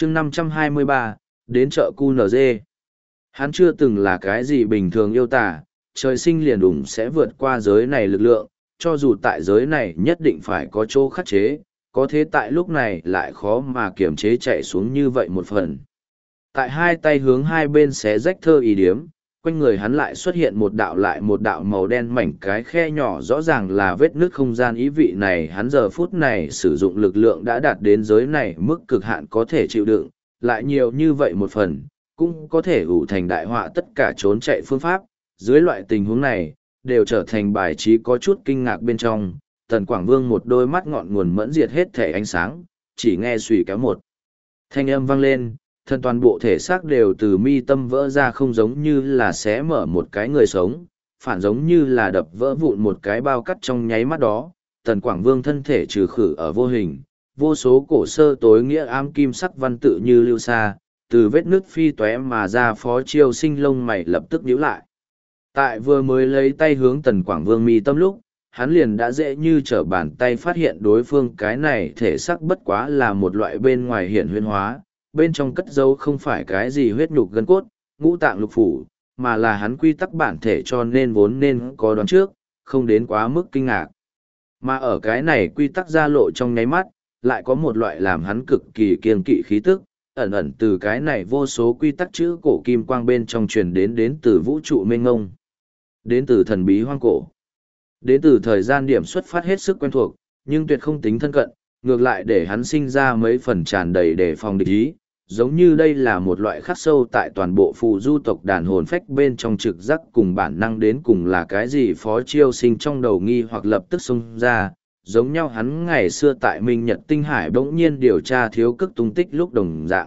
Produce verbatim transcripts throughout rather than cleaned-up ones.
chương năm trăm hai mươi ba, đến chợ cu en giê. Hắn chưa từng là cái gì bình thường yêu tả, trời sinh liền đủng sẽ vượt qua giới này lực lượng, cho dù tại giới này nhất định phải có chỗ khắc chế, có thế tại lúc này lại khó mà kiềm chế chạy xuống như vậy một phần. Tại hai tay hướng hai bên xé rách thơ ý điếm, quanh người hắn lại xuất hiện một đạo lại một đạo màu đen mảnh cái khe nhỏ, rõ ràng là vết nứt không gian. Ý vị này hắn giờ phút này sử dụng lực lượng đã đạt đến giới này mức cực hạn có thể chịu đựng, lại nhiều như vậy một phần, cũng có thể ủ thành đại họa tất cả trốn chạy phương pháp. Dưới loại tình huống này, đều trở thành bài trí có chút kinh ngạc bên trong. Tần Quảng Vương một đôi mắt ngọn nguồn mẫn diệt hết thể ánh sáng, chỉ nghe suy kéo một thanh âm vang lên, thân toàn bộ thể xác đều từ mi tâm vỡ ra, không giống như là xé mở một cái người sống, phản giống như là đập vỡ vụn một cái bao cắt trong nháy mắt đó. Tần Quảng Vương thân thể trừ khử ở vô hình, vô số cổ sơ tối nghĩa ám kim sắc văn tự như lưu xa, từ vết nước phi tóe mà ra. Phó Chiêu Sinh lông mày lập tức nhíu lại. Tại vừa mới lấy tay hướng Tần Quảng Vương mi tâm lúc, hắn liền đã dễ như trở bàn tay phát hiện đối phương cái này thể xác bất quá là một loại bên ngoài hiện huyên hóa, bên trong cất dấu không phải cái gì huyết nhục gân cốt, ngũ tạng lục phủ, mà là hắn quy tắc bản thể, cho nên vốn nên có đoán trước, không đến quá mức kinh ngạc. Mà ở cái này quy tắc ra lộ trong nháy mắt, lại có một loại làm hắn cực kỳ kiên kỵ khí tức, ẩn ẩn từ cái này vô số quy tắc chữ cổ kim quang bên trong truyền đến, đến từ vũ trụ mênh ngông, đến từ thần bí hoang cổ, đến từ thời gian điểm xuất phát hết sức quen thuộc, nhưng tuyệt không tính thân cận, ngược lại để hắn sinh ra mấy phần tràn đầy đề phòng địch ý, giống như đây là một loại khắc sâu tại toàn bộ phù du tộc đàn hồn phách bên trong trực giác cùng bản năng đến cùng là cái gì. Phó Chiêu Sinh trong đầu nghi hoặc lập tức xông ra, giống nhau hắn ngày xưa tại Minh Nhật Tinh Hải bỗng nhiên điều tra thiếu cức tung tích lúc đồng dạng.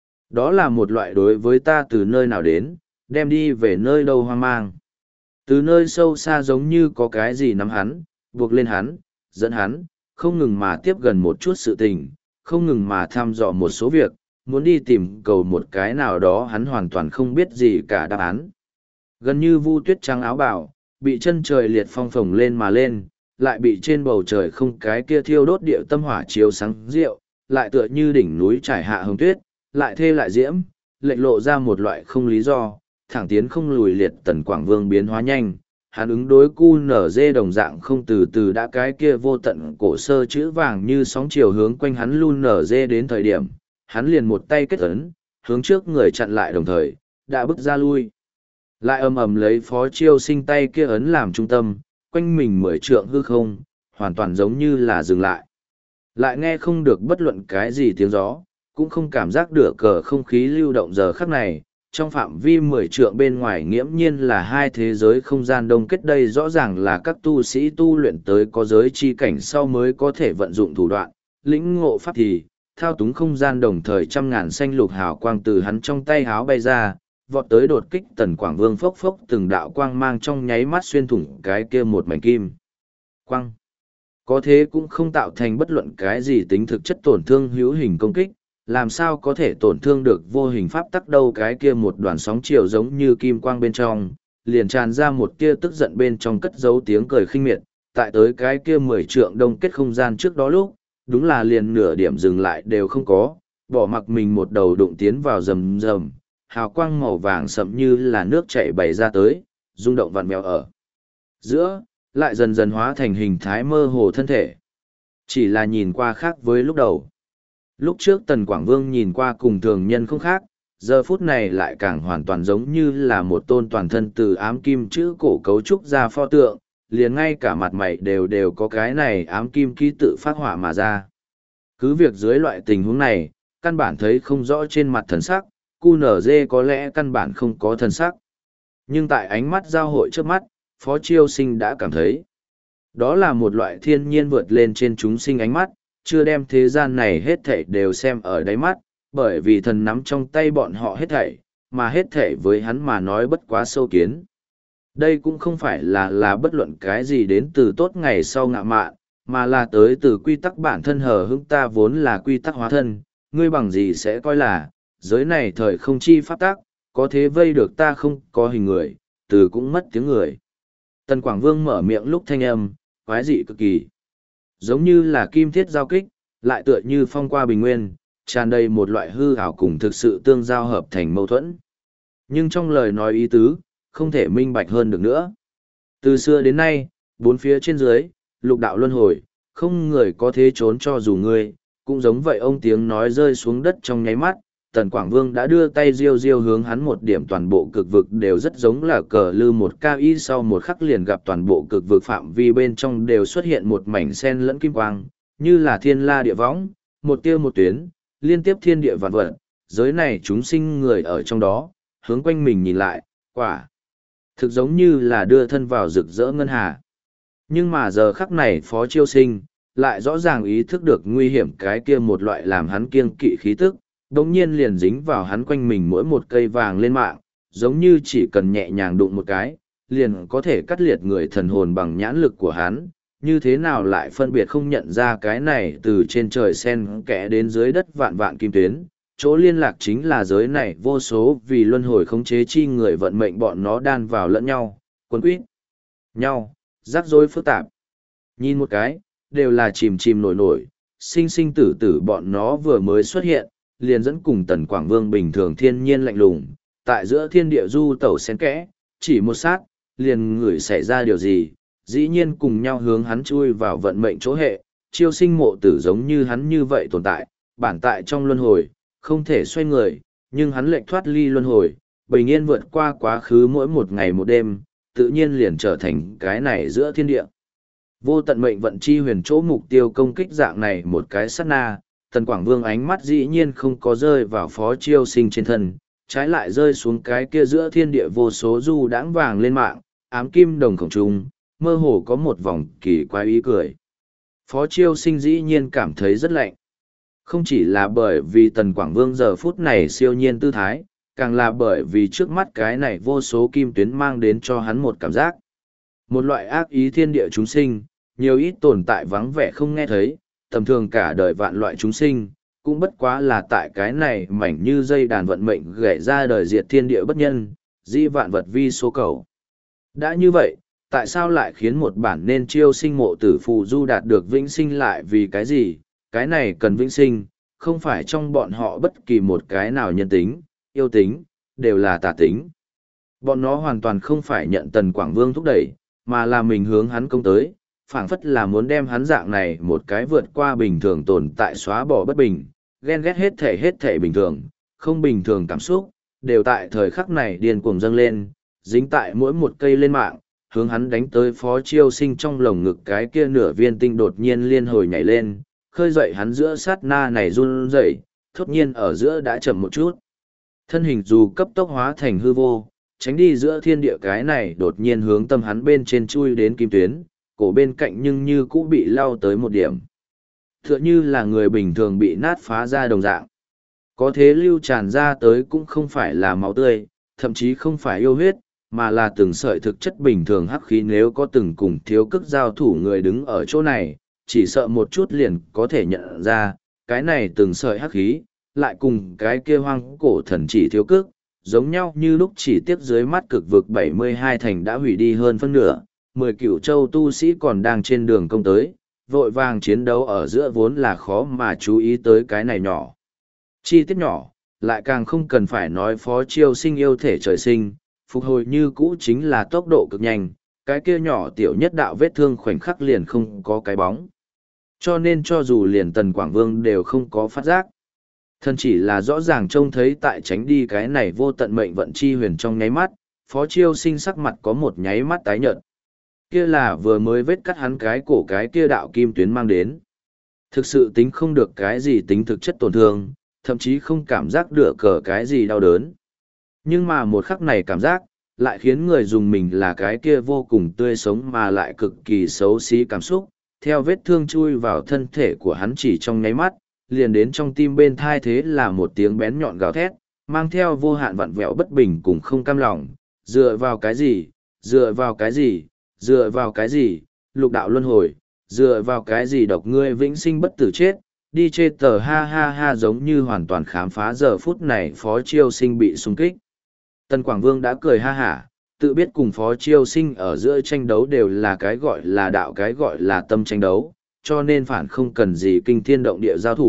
Đó là một loại đối với ta từ nơi nào đến, đem đi về nơi đâu hoang mang. Từ nơi sâu xa giống như có cái gì nắm hắn, buộc lên hắn, dẫn hắn, không ngừng mà tiếp gần một chút sự tình, không ngừng mà thăm dò một số việc, muốn đi tìm cầu một cái nào đó hắn hoàn toàn không biết gì cả đáp án. Gần như vu tuyết trắng áo bào, bị chân trời liệt phong phồng lên mà lên, lại bị trên bầu trời không cái kia thiêu đốt điệu tâm hỏa chiếu sáng rượu, lại tựa như đỉnh núi trải hạ hồng tuyết, lại thê lại diễm, lệnh lộ ra một loại không lý do, thẳng tiến không lùi liệt. Tần Quảng Vương biến hóa nhanh, hắn ứng đối cu nở dê đồng dạng không từ từ đã cái kia vô tận cổ sơ chữ vàng như sóng chiều hướng quanh hắn lu nở dê đến thời điểm, hắn liền một tay kết ấn, hướng trước người chặn lại, đồng thời, đã bước ra lui. Lại ầm ầm lấy Phó Chiêu Sinh tay kia ấn làm trung tâm, quanh mình mười trượng hư không, hoàn toàn giống như là dừng lại. Lại nghe không được bất luận cái gì tiếng gió, cũng không cảm giác được cờ không khí lưu động. Giờ khắc này, trong phạm vi mười trượng bên ngoài nghiễm nhiên là hai thế giới không gian đông kết. Đây rõ ràng là các tu sĩ tu luyện tới có giới chi cảnh sau mới có thể vận dụng thủ đoạn, lĩnh ngộ pháp thì, thao túng không gian. Đồng thời trăm ngàn xanh lục hào quang từ hắn trong tay háo bay ra, vọt tới đột kích Tần Quảng Vương. Phốc phốc từng đạo quang mang trong nháy mắt xuyên thủng cái kia một mảnh kim quang. Có thế cũng không tạo thành bất luận cái gì tính thực chất tổn thương hữu hình công kích, làm sao có thể tổn thương được vô hình pháp tắc đâu. Cái kia một đoàn sóng chiều giống như kim quang bên trong, liền tràn ra một tia tức giận bên trong cất giấu tiếng cười khinh miệt. Tại tới cái kia mười trượng đông kết không gian trước đó lúc, đúng là liền nửa điểm dừng lại đều không có, bỏ mặc mình một đầu đụng tiến vào rầm rầm, hào quang màu vàng sậm như là nước chảy bày ra tới, rung động vặn vẹo ở giữa, lại dần dần hóa thành hình thái mơ hồ thân thể. Chỉ là nhìn qua khác với lúc đầu. Lúc trước Tần Quảng Vương nhìn qua cùng thường nhân không khác, giờ phút này lại càng hoàn toàn giống như là một tôn toàn thân từ ám kim chữ cổ cấu trúc ra pho tượng, liền ngay cả mặt mày đều đều có cái này ám kim ký tự phát họa mà ra. Cứ việc dưới loại tình huống này, căn bản thấy không rõ trên mặt thần sắc, cu nở dê có lẽ căn bản không có thần sắc. Nhưng tại ánh mắt giao hội trước mắt, Phó Chiêu Sinh đã cảm thấy. Đó là một loại thiên nhiên vượt lên trên chúng sinh ánh mắt, chưa đem thế gian này hết thảy đều xem ở đáy mắt, bởi vì thần nắm trong tay bọn họ hết thảy, mà hết thảy với hắn mà nói bất quá sâu kiến. Đây cũng không phải là là bất luận cái gì đến từ tốt ngày sau ngạ mạn, mà là tới từ quy tắc bản thân hờ hững. Ta vốn là quy tắc hóa thân, ngươi bằng gì sẽ coi là, giới này thời không chi pháp tắc, có thế vây được ta không có hình người, từ cũng mất tiếng người. Tần Quảng Vương mở miệng lúc thanh âm, quái dị cực kỳ. Giống như là kim thiết giao kích, lại tựa như phong qua bình nguyên, tràn đầy một loại hư ảo cùng thực sự tương giao hợp thành mâu thuẫn. Nhưng trong lời nói ý tứ, không thể minh bạch hơn được nữa. Từ xưa đến nay, bốn phía trên dưới, lục đạo luân hồi, không người có thế trốn cho dù ngươi, cũng giống vậy ông tiếng nói rơi xuống đất trong nháy mắt, Tần Quảng Vương đã đưa tay riêu riêu hướng hắn một điểm toàn bộ cực vực đều rất giống là cờ lư một cao y sau một khắc liền gặp toàn bộ cực vực phạm vi bên trong đều xuất hiện một mảnh sen lẫn kim quang, như là thiên la địa võng, một tia một tuyến, liên tiếp thiên địa vạn vật, giới này chúng sinh người ở trong đó, hướng quanh mình nhìn lại, quả. Thực giống như là đưa thân vào rực rỡ ngân hà. Nhưng mà giờ khắc này Phó Chiêu Sinh, lại rõ ràng ý thức được nguy hiểm cái kia một loại làm hắn kiêng kỵ khí tức, đồng nhiên liền dính vào hắn quanh mình mỗi một cây vàng lên mạng, giống như chỉ cần nhẹ nhàng đụng một cái, liền có thể cắt liệt người thần hồn bằng nhãn lực của hắn, như thế nào lại phân biệt không nhận ra cái này từ trên trời sen kẽ đến dưới đất vạn vạn kim tuyến, chỗ liên lạc chính là giới này vô số vì luân hồi khống chế chi người vận mệnh bọn nó đan vào lẫn nhau, quấn quýt nhau, rắc rối phức tạp. Nhìn một cái, đều là chìm chìm nổi nổi, sinh sinh tử tử bọn nó vừa mới xuất hiện, liền dẫn cùng Tần Quảng Vương bình thường thiên nhiên lạnh lùng, tại giữa thiên địa du tẩu xen kẽ, chỉ một sát, liền ngửi xảy ra điều gì, dĩ nhiên cùng nhau hướng hắn chui vào vận mệnh chỗ hệ, Chiêu Sinh mộ tử giống như hắn như vậy tồn tại, bản tại trong luân hồi, không thể xoay người, nhưng hắn lệnh thoát ly luân hồi, bình yên vượt qua quá khứ mỗi một ngày một đêm, tự nhiên liền trở thành cái này giữa thiên địa. Vô tận mệnh vận chi huyền chỗ mục tiêu công kích dạng này một cái sát na, Tần Quảng Vương ánh mắt dĩ nhiên không có rơi vào Phó Chiêu Sinh trên thân, trái lại rơi xuống cái kia giữa thiên địa vô số du đãng vàng lên mạng, ám kim đồng khổng trung, mơ hồ có một vòng kỳ quái ý cười. Phó Chiêu Sinh dĩ nhiên cảm thấy rất lạnh. Không chỉ là bởi vì Tần Quảng Vương giờ phút này siêu nhiên tư thái, càng là bởi vì trước mắt cái này vô số kim tuyến mang đến cho hắn một cảm giác. Một loại ác ý thiên địa chúng sinh, nhiều ít tồn tại vắng vẻ không nghe thấy, tầm thường cả đời vạn loại chúng sinh, cũng bất quá là tại cái này mảnh như dây đàn vận mệnh gãy ra đời diệt thiên địa bất nhân, di vạn vật vi số cầu. Đã như vậy, tại sao lại khiến một bản nên chiêu sinh mộ tử phù du đạt được vĩnh sinh lại vì cái gì? Cái này cần vĩnh sinh, không phải trong bọn họ bất kỳ một cái nào nhân tính, yêu tính, đều là tà tính. Bọn nó hoàn toàn không phải nhận Tần Quảng Vương thúc đẩy, mà là mình hướng hắn công tới, phảng phất là muốn đem hắn dạng này một cái vượt qua bình thường tồn tại xóa bỏ bất bình, ghen ghét hết thể hết thể bình thường, không bình thường cảm xúc, đều tại thời khắc này điên cuồng dâng lên, dính tại mỗi một cây lên mạng, hướng hắn đánh tới Phó Chiêu Sinh trong lồng ngực cái kia nửa viên tinh đột nhiên liên hồi nhảy lên, khơi dậy hắn giữa sát na này run rẩy, thốt nhiên ở giữa đã chậm một chút. Thân hình dù cấp tốc hóa thành hư vô, tránh đi giữa thiên địa cái này đột nhiên hướng tâm hắn bên trên chui đến kim tuyến, cổ bên cạnh nhưng như cũ bị lao tới một điểm. Tựa như là người bình thường bị nát phá ra đồng dạng. Có thế lưu tràn ra tới cũng không phải là máu tươi, thậm chí không phải yêu huyết, mà là từng sợi thực chất bình thường hắc khí nếu có từng cùng thiếu cức giao thủ người đứng ở chỗ này, chỉ sợ một chút liền có thể nhận ra, cái này từng sợi hắc khí, lại cùng cái kia hoang cổ thần chỉ thiếu cức, giống nhau như lúc chỉ tiếp dưới mắt cực vực bảy mươi hai thành đã hủy đi hơn phân nửa, mười cựu châu tu sĩ còn đang trên đường công tới, vội vàng chiến đấu ở giữa vốn là khó mà chú ý tới cái này nhỏ. Chi tiết nhỏ, lại càng không cần phải nói Phó Chiêu Sinh yêu thể trời sinh, phục hồi như cũ chính là tốc độ cực nhanh, cái kia nhỏ tiểu nhất đạo vết thương khoảnh khắc liền không có cái bóng. Cho nên cho dù liền Tần Quảng Vương đều không có phát giác. Thân chỉ là rõ ràng trông thấy tại tránh đi cái này vô tận mệnh vận chi huyền trong nháy mắt, Phó Chiêu Sinh sắc mặt có một nháy mắt tái nhợt. Kia là vừa mới vết cắt hắn cái cổ cái kia đạo kim tuyến mang đến. Thực sự tính không được cái gì tính thực chất tổn thương, thậm chí không cảm giác được cờ cái gì đau đớn. Nhưng mà một khắc này cảm giác, lại khiến người dùng mình là cái kia vô cùng tươi sống mà lại cực kỳ xấu xí cảm xúc, theo vết thương chui vào thân thể của hắn chỉ trong nháy mắt, liền đến trong tim bên thai thế là một tiếng bén nhọn gào thét, mang theo vô hạn vặn vẹo bất bình cùng không cam lòng, dựa vào cái gì, dựa vào cái gì, dựa vào cái gì, lục đạo luân hồi, dựa vào cái gì độc ngươi vĩnh sinh bất tử chết, đi chê tờ ha ha ha giống như hoàn toàn khám phá giờ phút này Phó Chiêu Sinh bị xung kích. Tần Quảng Vương đã cười ha hả, tự biết cùng Phó Chiêu Sinh ở giữa tranh đấu đều là cái gọi là đạo cái gọi là tâm tranh đấu, cho nên phản không cần gì kinh thiên động địa giao thủ,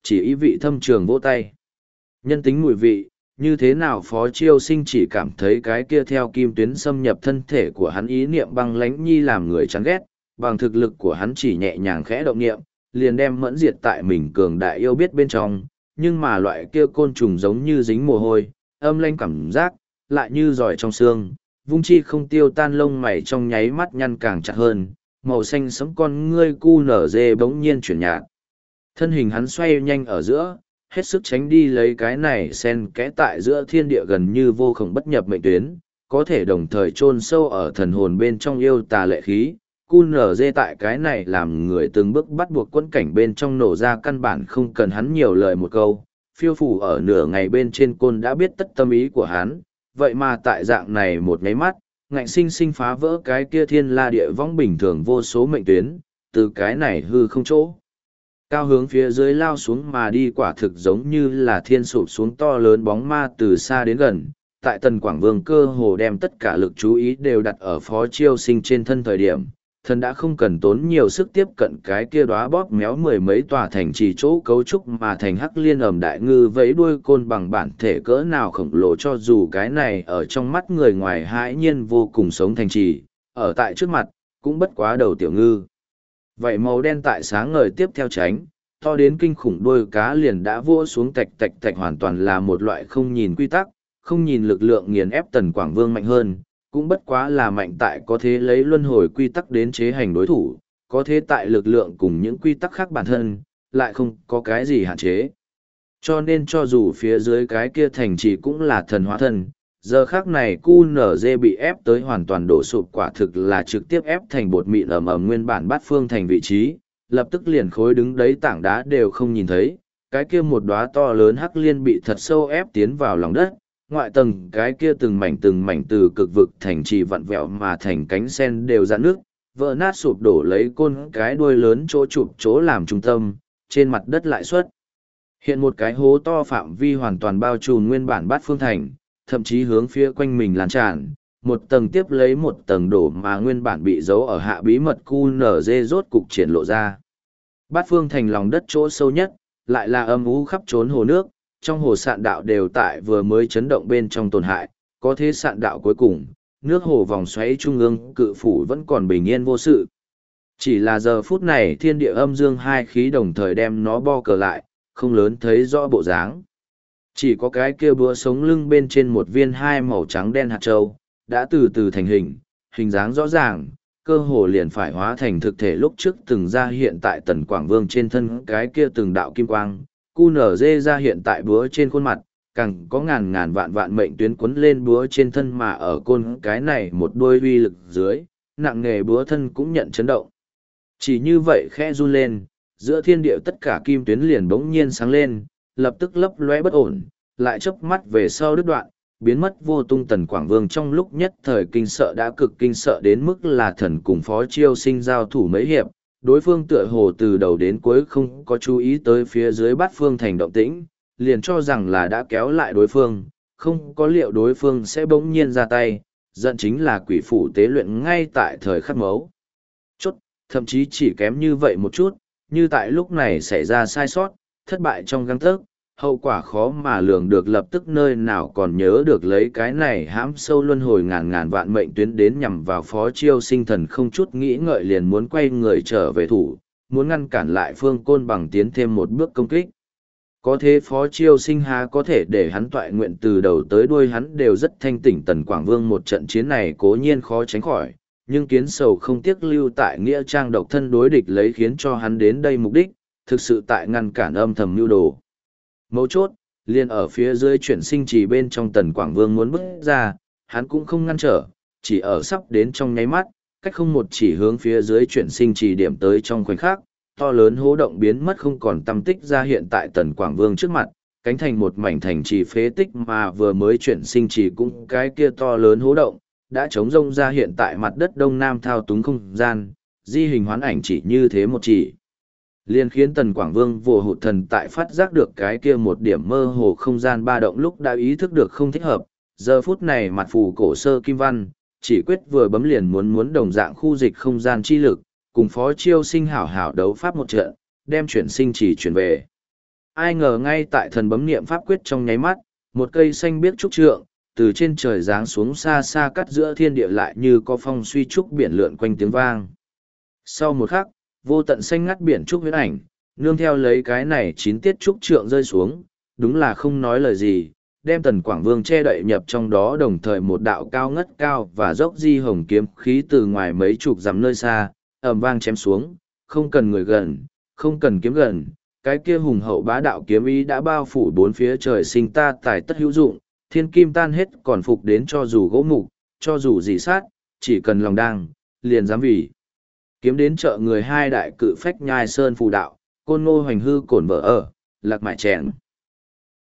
chỉ ý vị thâm trường vỗ tay. Nhân tính mùi vị, như thế nào Phó Chiêu Sinh chỉ cảm thấy cái kia theo kim tuyến xâm nhập thân thể của hắn ý niệm băng lãnh nhi làm người chán ghét, bằng thực lực của hắn chỉ nhẹ nhàng khẽ động niệm, liền đem mẫn diệt tại mình cường đại yêu biết bên trong, nhưng mà loại kia côn trùng giống như dính mồ hôi, âm lanh cảm giác, lại như giỏi trong xương, vung chi không tiêu tan lông mày trong nháy mắt nhăn càng chặt hơn, màu xanh sẫm con ngươi cu nở dê bỗng nhiên chuyển nhạt. Thân hình hắn xoay nhanh ở giữa, hết sức tránh đi lấy cái này xen kẽ tại giữa thiên địa gần như vô khổng bất nhập mệnh tuyến, có thể đồng thời chôn sâu ở thần hồn bên trong yêu tà lệ khí. cu nở dê tại cái này làm người từng bước bắt buộc quân cảnh bên trong nổ ra căn bản không cần hắn nhiều lời một câu, phiêu phủ ở nửa ngày bên trên côn đã biết tất tâm ý của hắn, vậy mà tại dạng này một nháy mắt, ngạnh sinh sinh phá vỡ cái kia thiên la địa võng bình thường vô số mệnh tuyến, từ cái này hư không chỗ. Cao hướng phía dưới lao xuống mà đi quả thực giống như là thiên sụp xuống to lớn bóng ma từ xa đến gần, tại Tần Quảng Vương cơ hồ đem tất cả lực chú ý đều đặt ở Phó Chiêu Sinh trên thân thời điểm. Thần đã không cần tốn nhiều sức tiếp cận cái kia đóa bóp méo mười mấy tòa thành trì chỗ cấu trúc mà thành hắc liên ẩm đại ngư vẫy đuôi côn bằng bản thể cỡ nào khổng lồ, cho dù cái này ở trong mắt người ngoài hãi nhiên vô cùng sống thành trì, ở tại trước mặt, cũng bất quá đầu tiểu ngư. Vậy màu đen tại sáng ngời tiếp theo tránh, to đến kinh khủng đuôi cá liền đã vỗ xuống tạch tạch tạch, hoàn toàn là một loại không nhìn quy tắc, không nhìn lực lượng nghiền ép Tần Quảng Vương mạnh hơn. Cũng bất quá là mạnh tại có thế lấy luân hồi quy tắc đến chế hành đối thủ, có thế tại lực lượng cùng những quy tắc khác bản thân, lại không có cái gì hạn chế. Cho nên cho dù phía dưới cái kia thành trì cũng là thần hóa thân, giờ khác này cu nở dê bị ép tới hoàn toàn đổ sụp, quả thực là trực tiếp ép thành bột mịn ẩm ẩm nguyên bản bát phương thành vị trí, lập tức liền khối đứng đấy tảng đá đều không nhìn thấy, cái kia một đóa to lớn hắc liên bị thật sâu ép tiến vào lòng đất. Ngoại tầng cái kia từng mảnh từng mảnh từ cực vực thành trì vặn vẹo mà thành cánh sen đều ra nước, vỡ nát sụp đổ lấy côn cái đuôi lớn chỗ chụp chỗ làm trung tâm, trên mặt đất lại xuất. Hiện một cái hố to phạm vi hoàn toàn bao trùm nguyên bản bát phương thành, thậm chí hướng phía quanh mình lan tràn, một tầng tiếp lấy một tầng đổ mà nguyên bản bị giấu ở hạ bí mật cu nở dê rốt cục triển lộ ra. Bát phương thành lòng đất chỗ sâu nhất, lại là âm u khắp trốn hồ nước. Trong hồ sạn đạo đều tại vừa mới chấn động bên trong tổn hại, có thế sạn đạo cuối cùng, nước hồ vòng xoáy trung ương cự phủ vẫn còn bình yên vô sự. Chỉ là giờ phút này thiên địa âm dương hai khí đồng thời đem nó bo cờ lại, không lớn thấy rõ bộ dáng. Chỉ có cái kia búa sống lưng bên trên một viên hai màu trắng đen hạt châu, đã từ từ thành hình, hình dáng rõ ràng, cơ hồ liền phải hóa thành thực thể lúc trước từng ra hiện tại Tần Quảng Vương trên thân cái kia từng đạo kim quang. cu nở dê ra hiện tại búa trên khuôn mặt, càng có ngàn ngàn vạn vạn mệnh tuyến quấn lên búa trên thân mà ở côn cái này một đôi uy lực dưới, nặng nghề búa thân cũng nhận chấn động. Chỉ như vậy khẽ run lên, giữa thiên địa tất cả kim tuyến liền bỗng nhiên sáng lên, lập tức lấp lóe bất ổn, lại chớp mắt về sau đứt đoạn, biến mất vô tung. Tần Quảng Vương trong lúc nhất thời kinh sợ đã cực kinh sợ đến mức là thần cùng Phó Chiêu Sinh giao thủ mấy hiệp. Đối phương tựa hồ từ đầu đến cuối không có chú ý tới phía dưới bát phương thành động tĩnh, liền cho rằng là đã kéo lại đối phương, không có liệu đối phương sẽ bỗng nhiên ra tay, giận chính là quỷ phủ tế luyện ngay tại thời khắc mấu. Chốt, thậm chí chỉ kém như vậy một chút, như tại lúc này xảy ra sai sót, thất bại trong găng tấc, hậu quả khó mà lường được, lập tức nơi nào còn nhớ được lấy cái này hãm sâu luân hồi ngàn ngàn vạn mệnh tuyến đến nhằm vào Phó Chiêu Sinh. Thần không chút nghĩ ngợi liền muốn quay người trở về thủ, muốn ngăn cản lại Phương Côn Bằng tiến thêm một bước công kích. Có thế Phó Chiêu Sinh há có thể để hắn toại nguyện, từ đầu tới đuôi hắn đều rất thanh tỉnh. Tần Quảng Vương một trận chiến này cố nhiên khó tránh khỏi, nhưng kiến sầu không tiếc lưu tại nghĩa trang độc thân đối địch lấy khiến cho hắn đến đây mục đích, thực sự tại ngăn cản âm thầm mưu đồ. Mấu chốt, liền ở phía dưới chuyển sinh trì bên trong. Tần Quảng Vương muốn bước ra, hắn cũng không ngăn trở, chỉ ở sắp đến trong nháy mắt, cách không một chỉ hướng phía dưới chuyển sinh trì điểm tới. Trong khoảnh khắc, to lớn hố động biến mất không còn tăm tích ra hiện tại Tần Quảng Vương trước mặt, cánh thành một mảnh thành trì phế tích mà vừa mới chuyển sinh trì cũng cái kia to lớn hố động, đã trống rông ra hiện tại mặt đất đông nam thao túng không gian, di hình hoán ảnh chỉ như thế một chỉ. Liên khiến Tần Quảng Vương vồ hụt thần tại phát giác được cái kia một điểm mơ hồ không gian ba động lúc đã ý thức được không thích hợp, giờ phút này mặt phù cổ sơ kim văn, chỉ quyết vừa bấm liền muốn muốn đồng dạng khu dịch không gian chi lực, cùng Phó Chiêu Sinh hảo hảo đấu pháp một trận, đem chuyển sinh chỉ chuyển về. Ai ngờ ngay tại thần bấm niệm pháp quyết trong nháy mắt, một cây xanh biếc trúc trượng, từ trên trời giáng xuống xa xa cắt giữa thiên địa lại như có phong suy trúc biển lượn quanh tiếng vang. Sau một khắc, vô tận xanh ngắt biển trúc huyễn ảnh, nương theo lấy cái này chín tiết trúc trượng rơi xuống, đúng là không nói lời gì, đem Tần Quảng Vương che đậy nhập trong đó, đồng thời một đạo cao ngất cao và dốc di hồng kiếm khí từ ngoài mấy chục dặm nơi xa, ầm vang chém xuống, không cần người gần, không cần kiếm gần, cái kia hùng hậu bá đạo kiếm ý đã bao phủ bốn phía trời sinh ta tài tất hữu dụng, thiên kim tan hết còn phục đến cho dù gỗ mục, cho dù gì sát, chỉ cần lòng đang, liền dám vì. Kiếm đến chợ người hai đại cự phách nhai sơn phù đạo, côn ngô hoành hư cổn vợ ở, lạc mại chèn.